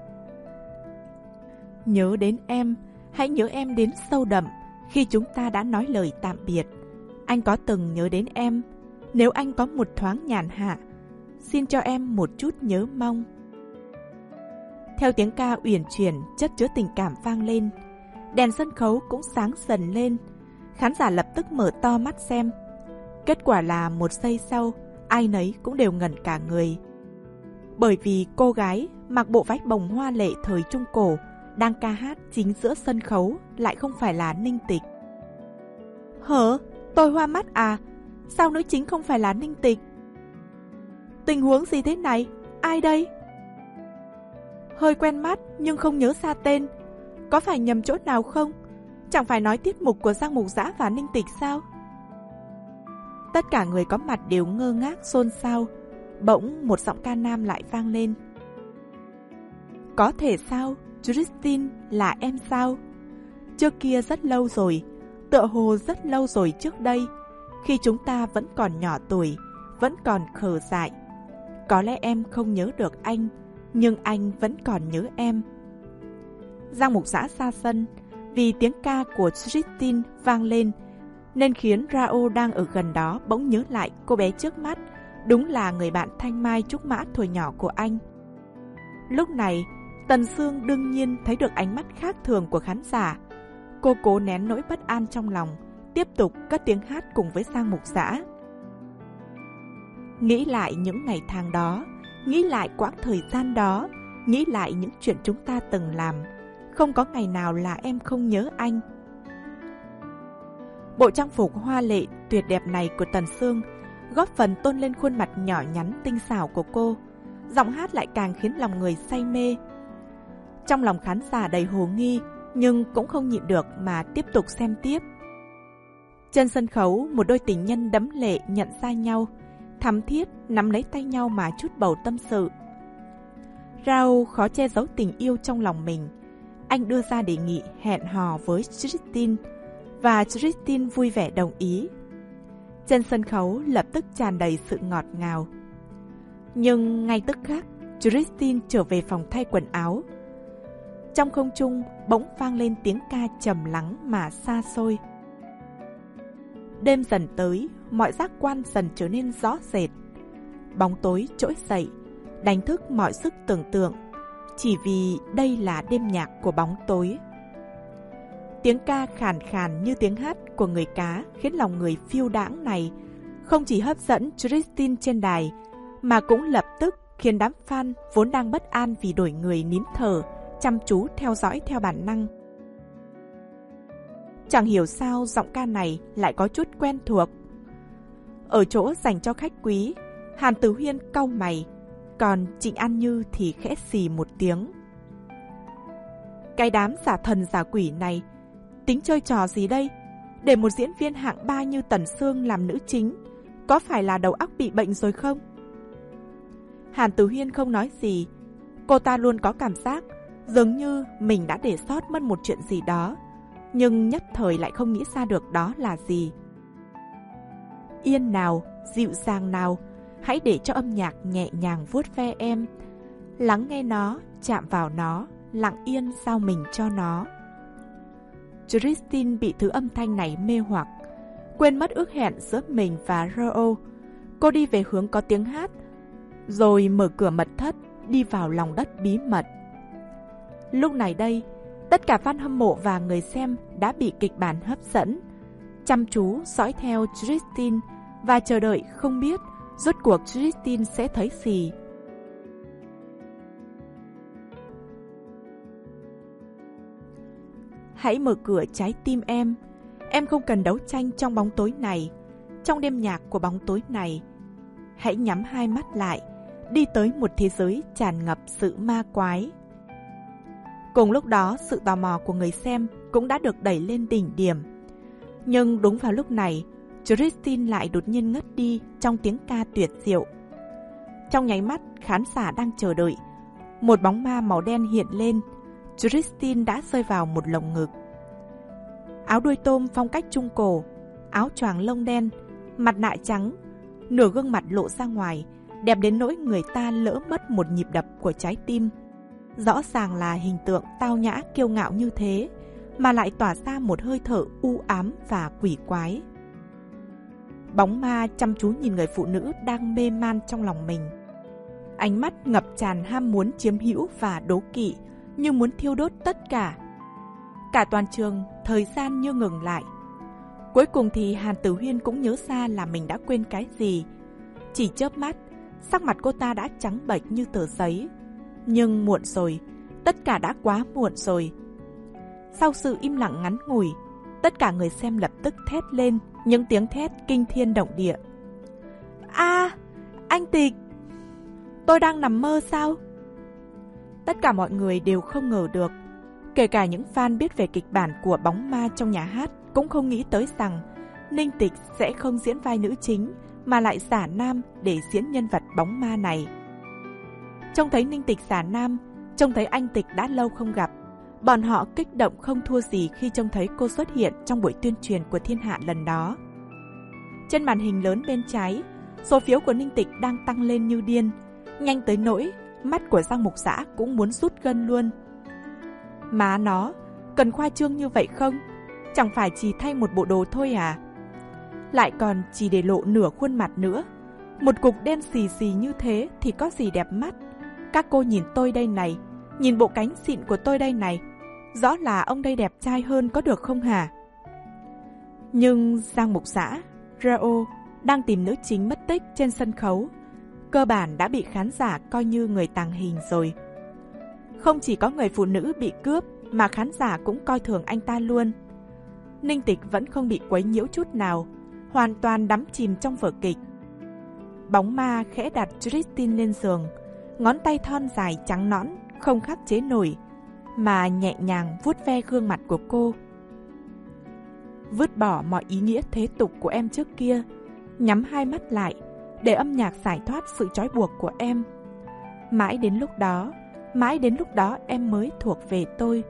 Nhớ đến em, hãy nhớ em đến sâu đậm khi chúng ta đã nói lời tạm biệt. Anh có từng nhớ đến em? Nếu anh có một thoáng nhàn hạ, xin cho em một chút nhớ mong. Theo tiếng ca uyển chuyển chất chứa tình cảm vang lên, đèn sân khấu cũng sáng dần lên. Khán giả lập tức mở to mắt xem. Kết quả là một giây sau, ai nấy cũng đều ngẩn cả người. Bởi vì cô gái mặc bộ váy bồng hoa lệ thời Trung Cổ đang ca hát chính giữa sân khấu lại không phải là Ninh Tịch. Hở? Tôi hoa mắt à? Sao nữ chính không phải là Ninh Tịch? Tình huống gì thế này? Ai đây? Hơi quen mắt nhưng không nhớ ra tên. Có phải nhầm chỗ nào không? Chẳng phải nói tiết mục của Giang Mục Dã và Ninh Tịch sao? Tất cả người có mặt đều ngơ ngác xôn xao. Bỗng một giọng ca nam lại vang lên. Có thể sao? Tristin là em sao? Trước kia rất lâu rồi, tựa hồ rất lâu rồi trước đây, khi chúng ta vẫn còn nhỏ tuổi, vẫn còn khờ dại. Có lẽ em không nhớ được anh, nhưng anh vẫn còn nhớ em. Giang Mục Dã ra sân, vì tiếng ca của Tristin vang lên, nên khiến Rao đang ở gần đó bỗng nhớ lại cô bé trước mắt, đúng là người bạn thanh mai trúc mã thuở nhỏ của anh. Lúc này, Tần Sương đương nhiên thấy được ánh mắt khác thường của khán giả. Cô cố nén nỗi bất an trong lòng, tiếp tục cất tiếng hát cùng với Giang Mục Dã. Nghĩ lại những ngày tháng đó, nghĩ lại quãng thời gian đó, nghĩ lại những chuyện chúng ta từng làm, không có ngày nào là em không nhớ anh. Bộ trang phục hoa lệ tuyệt đẹp này của Tần Sương góp phần tôn lên khuôn mặt nhỏ nhắn tinh xảo của cô. Giọng hát lại càng khiến lòng người say mê. Trong lòng khán giả đầy hồ nghi, nhưng cũng không nhịn được mà tiếp tục xem tiếp. Trên sân khấu, một đôi tình nhân đẫm lệ nhận ra nhau, thắm thiết nắm lấy tay nhau mà chút bầu tâm sự. Rao khó che giấu tình yêu trong lòng mình. Anh đưa ra đề nghị hẹn hò với Tristin, và Tristin vui vẻ đồng ý. Trên sân khấu lập tức tràn đầy sự ngọt ngào. Nhưng ngay tức khắc, Tristin trở về phòng thay quần áo. Trong không trung bỗng vang lên tiếng ca trầm lắng mà xa xôi. Đêm dần tới, mọi giác quan dần trở nên rõ rệt. Bóng tối trỗi dậy, đánh thức mọi sức tưởng tượng, chỉ vì đây là đêm nhạc của bóng tối. Tiếng ca khàn khàn như tiếng hát của người cá khiến lòng người phiêu đãng này không chỉ hấp dẫn Tristin trên đài, mà cũng lập tức khiến đám fan vốn đang bất an vì đổi người nín thở, chăm chú theo dõi theo bản năng. Chẳng hiểu sao giọng ca này lại có chút quen thuộc. Ở chỗ dành cho khách quý, Hàn Tử Huyên cau mày, còn Trịnh An Như thì khẽ xì một tiếng. Cái đám giả thần giả quỷ này tính chơi trò gì đây? Để một diễn viên hạng ba như Tần Sương làm nữ chính, có phải là đầu óc bị bệnh rồi không? Hàn Tử Huyên không nói gì. Cô ta luôn có cảm giác dường như mình đã để sót mất một chuyện gì đó, nhưng nhất thời lại không nghĩ ra được đó là gì. Yên nào, dịu dàng nào, hãy để cho âm nhạc nhẹ nhàng vuốt ve em. Lắng nghe nó, chạm vào nó, lặng yên giao mình cho nó. Christine bị thứ âm thanh này mê hoặc, quên mất ước hẹn giữa mình và Ro. Cô đi về hướng có tiếng hát, rồi mở cửa mật thất, đi vào lòng đất bí mật. Lúc này đây, tất cả fan hâm mộ và người xem đã bị kịch bản hấp dẫn, chăm chú dõi theo Christine và chờ đợi không biết rốt cuộc Christine sẽ thấy gì. Hãy mở cửa trái tim em. Em không cần đấu tranh trong bóng tối này, trong đêm nhạc của bóng tối này. Hãy nhắm hai mắt lại, đi tới một thế giới tràn ngập sự ma quái. Cùng lúc đó, sự tò mò của người xem cũng đã được đẩy lên đỉnh điểm. Nhưng đúng vào lúc này, Christine lại đột nhiên ngất đi trong tiếng ca tuyệt diệu. Trong nháy mắt, khán giả đang chờ đợi, một bóng ma màu đen hiện lên. Christine đã rơi vào một lồng ngực. Áo đuôi tôm phong cách Trung Cổ, áo choàng lông đen, mặt nạ trắng, nửa gương mặt lộ ra ngoài, đẹp đến nỗi người ta lỡ mất một nhịp đập của trái tim. Rõ ràng là hình tượng tao nhã kiêu ngạo như thế, mà lại tỏa ra một hơi thở u ám và quỷ quái. Bóng ma chăm chú nhìn người phụ nữ đang mê man trong lòng mình. Ánh mắt ngập tràn ham muốn chiếm hữu và đố kỵ, như muốn thiêu đốt tất cả. Cả toàn trường, thời gian như ngừng lại. Cuối cùng thì Hàn Tử Huyên cũng nhớ ra là mình đã quên cái gì. Chỉ chớp mắt, sắc mặt cô ta đã trắng bệch như tờ giấy. Nhưng muộn rồi, tất cả đã quá muộn rồi. Sau sự im lặng ngắn ngủi, tất cả người xem lập tức thét lên, những tiếng thét kinh thiên động địa. A, anh Tịch! Tôi đang nằm mơ sao? Tất cả mọi người đều không ngờ được. Kể cả những fan biết về kịch bản của bóng ma trong nhà hát cũng không nghĩ tới rằng Ninh Tịch sẽ không diễn vai nữ chính mà lại giả nam để diễn nhân vật bóng ma này. Trông thấy Ninh Tịch giả nam, trông thấy anh Tịch đã lâu không gặp, bọn họ kích động không thua gì khi trông thấy cô xuất hiện trong buổi tuyên truyền của Thiên Hạ lần đó. Trên màn hình lớn bên trái, số phiếu của Ninh Tịch đang tăng lên như điên, nhanh tới nỗi mắt của Giang Mục Dã cũng muốn rút gân luôn. Má nó, cần khoa trương như vậy không? Chẳng phải chỉ thay một bộ đồ thôi à? Lại còn chỉ để lộ nửa khuôn mặt nữa. Một cục đen xì xì như thế thì có gì đẹp mắt? Các cô nhìn tôi đây này, nhìn bộ cánh xịn của tôi đây này. Rõ là ông đây đẹp trai hơn có được không hả? Nhưng Giang Mục Dã, Rao đang tìm nữ chính mất tích trên sân khấu, cơ bản đã bị khán giả coi như người tàng hình rồi. Không chỉ có người phụ nữ bị cướp mà khán giả cũng coi thường anh ta luôn. Ninh Tịch vẫn không bị quấy nhiễu chút nào, hoàn toàn đắm chìm trong vở kịch. Bóng ma khẽ đặt Christine lên giường, ngón tay thon dài trắng nõn không khắc chế nổi mà nhẹ nhàng vuốt ve gương mặt của cô. Vứt bỏ mọi ý nghĩa thế tục của em trước kia, nhắm hai mắt lại để âm nhạc giải thoát sự trói buộc của em. Mãi đến lúc đó, mãi đến lúc đó em mới thuộc về tôi.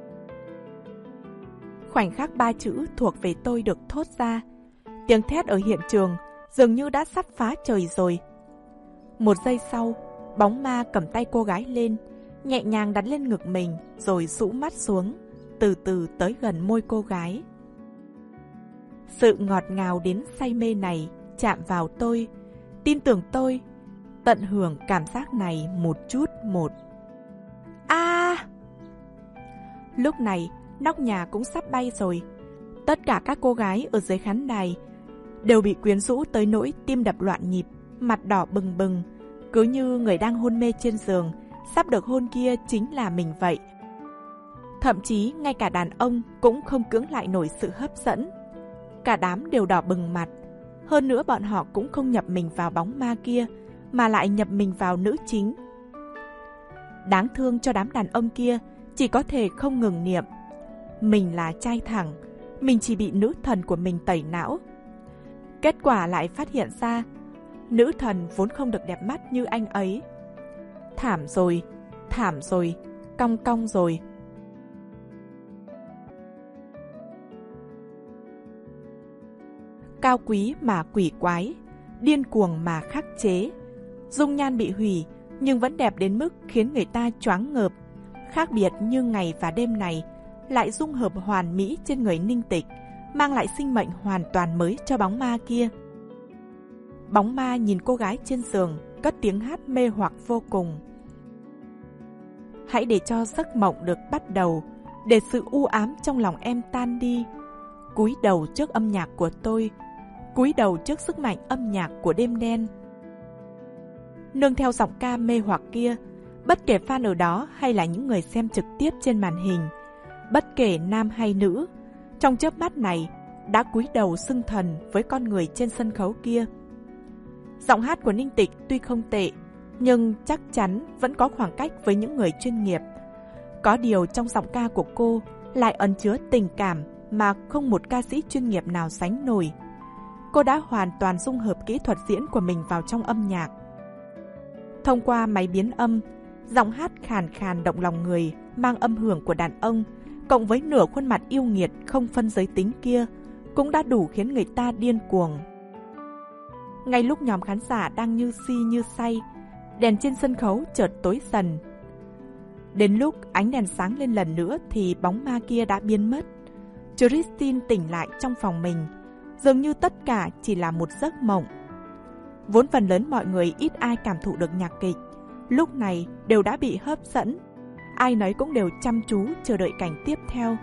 Khoảnh khắc ba chữ thuộc về tôi được thốt ra, tiếng thét ở hiện trường dường như đã sắp phá trời rồi. Một giây sau, bóng ma cầm tay cô gái lên, nhẹ nhàng đặt lên ngực mình rồi rũ mắt xuống, từ từ tới gần môi cô gái. Sự ngọt ngào đến say mê này chạm vào tôi, tin tưởng tôi, tận hưởng cảm giác này một chút một. A! À! Lúc này, nóc nhà cũng sắp bay rồi. Tất cả các cô gái ở dưới khán đài đều bị quyến rũ tới nỗi tim đập loạn nhịp, mặt đỏ bừng bừng, cứ như người đang hôn mê trên giường, sắp được hôn kia chính là mình vậy. Thậm chí ngay cả đàn ông cũng không cưỡng lại nổi sự hấp dẫn. Cả đám đều đỏ bừng mặt. Hơn nữa bọn họ cũng không nhập mình vào bóng ma kia, mà lại nhập mình vào nữ chính. Đáng thương cho đám đàn ông kia, chỉ có thể không ngừng niệm: mình là trai thẳng, mình chỉ bị nữ thần của mình tẩy não. Kết quả lại phát hiện ra, nữ thần vốn không được đẹp mắt như anh ấy. Thảm rồi, thảm rồi, cong cong rồi. Cao quý mà quỷ quái, điên cuồng mà khắc chế. Dung nhan bị hủy nhưng vẫn đẹp đến mức khiến người ta choáng ngợp. Khác biệt như ngày và đêm này lại dung hợp hoàn mỹ trên người Ninh Tịch, mang lại sinh mệnh hoàn toàn mới cho bóng ma kia. Bóng ma nhìn cô gái trên giường, cất tiếng hát mê hoặc vô cùng. Hãy để cho giấc mộng được bắt đầu, để sự u ám trong lòng em tan đi. Cúi đầu trước âm nhạc của tôi, cúi đầu trước sức mạnh âm nhạc của đêm đen. Nương theo giọng ca mê hoặc kia, bất kể fan ở đó hay là những người xem trực tiếp trên màn hình, bất kể nam hay nữ, trong chớp mắt này đã cúi đầu xưng thần với con người trên sân khấu kia. Giọng hát của Ninh Tịch tuy không tệ, nhưng chắc chắn vẫn có khoảng cách với những người chuyên nghiệp. Có điều trong giọng ca của cô lại ẩn chứa tình cảm mà không một ca sĩ chuyên nghiệp nào sánh nổi. Cô đã hoàn toàn dung hợp kỹ thuật diễn của mình vào trong âm nhạc. Thông qua máy biến âm, giọng hát khàn khàn động lòng người, mang âm hưởng của đàn ông, cộng với nửa khuôn mặt yêu nghiệt không phân giới tính kia, cũng đã đủ khiến người ta điên cuồng. Ngay lúc nhóm khán giả đang như si như say, đèn trên sân khấu chợt tối dần. Đến lúc ánh đèn sáng lên lần nữa thì bóng ma kia đã biến mất. Christine tỉnh lại trong phòng mình, dường như tất cả chỉ là một giấc mộng. Vốn phần lớn mọi người ít ai cảm thụ được nhạc kịch, lúc này đều đã bị hấp dẫn. Ai nấy cũng đều chăm chú chờ đợi cảnh tiếp theo.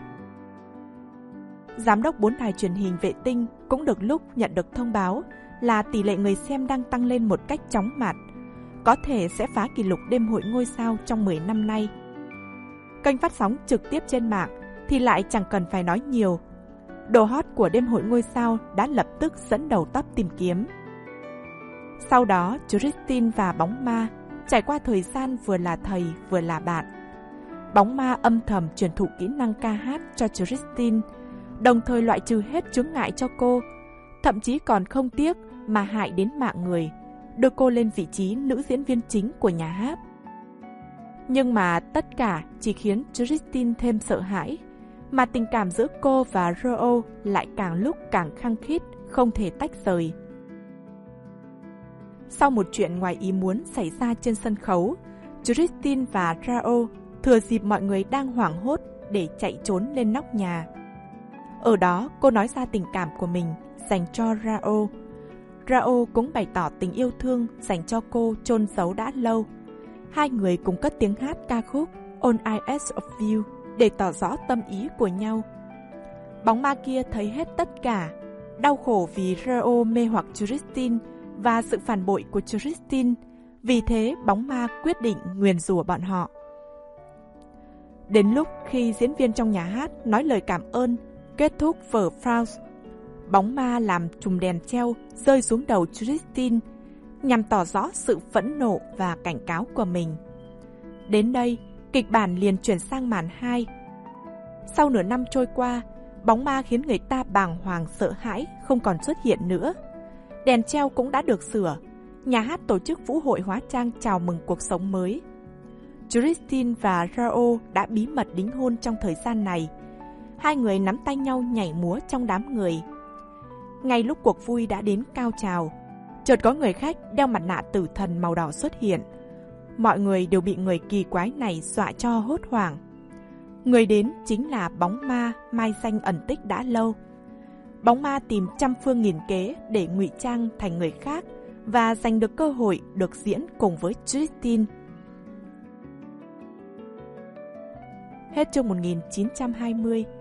Giám đốc bốn đài truyền hình vệ tinh cũng được lúc nhận được thông báo là tỷ lệ người xem đang tăng lên một cách chóng mặt, có thể sẽ phá kỷ lục đêm hội ngôi sao trong mười năm nay. Kênh phát sóng trực tiếp trên mạng thì lại chẳng cần phải nói nhiều. Độ hot của đêm hội ngôi sao đã lập tức dẫn đầu top tìm kiếm. Sau đó, Christine và bóng ma trải qua thời gian vừa là thầy vừa là bạn. Bóng ma âm thầm truyền thụ kỹ năng ca hát cho Christine, đồng thời loại trừ hết chướng ngại cho cô, thậm chí còn không tiếc mà hại đến mạng người, đưa cô lên vị trí nữ diễn viên chính của nhà hát. Nhưng mà tất cả chỉ khiến Christine thêm sợ hãi, mà tình cảm giữa cô và Ro lại càng lúc càng khăng khít, không thể tách rời. Sau một chuyện ngoài ý muốn xảy ra trên sân khấu, Christine và Rao thừa dịp mọi người đang hoảng hốt để chạy trốn lên nóc nhà. Ở đó, cô nói ra tình cảm của mình dành cho Rao. Rao cũng bày tỏ tình yêu thương dành cho cô chôn giấu đã lâu. Hai người cùng cất tiếng hát ca khúc All Eyes of You để tỏ rõ tâm ý của nhau. Bóng ma kia thấy hết tất cả, đau khổ vì Rao mê hoặc Christine và sự phản bội của Christine. Vì thế, bóng ma quyết định nguyền rủa bọn họ. Đến lúc khi diễn viên trong nhà hát nói lời cảm ơn, kết thúc vở Faust, bóng ma làm chùm đèn treo rơi xuống đầu Christine, nhằm tỏ rõ sự phẫn nộ và cảnh cáo của mình. Đến đây, kịch bản liền chuyển sang màn hai. Sau nửa năm trôi qua, bóng ma khiến người ta bàng hoàng sợ hãi không còn xuất hiện nữa. Đèn treo cũng đã được sửa. Nhà hát tổ chức vũ hội hóa trang chào mừng cuộc sống mới. Christine và Rao đã bí mật đính hôn trong thời gian này. Hai người nắm tay nhau nhảy múa trong đám người. Ngay lúc cuộc vui đã đến cao trào, chợt có người khách đeo mặt nạ tử thần màu đỏ xuất hiện. Mọi người đều bị người kỳ quái này dọa cho hốt hoảng. Người đến chính là bóng ma mai danh ẩn tích đã lâu. Bóng ma tìm trăm phương nghìn kế để ngụy trang thành người khác và giành được cơ hội được diễn cùng với Christine. Hết chương một nghìn chín trăm hai mươi.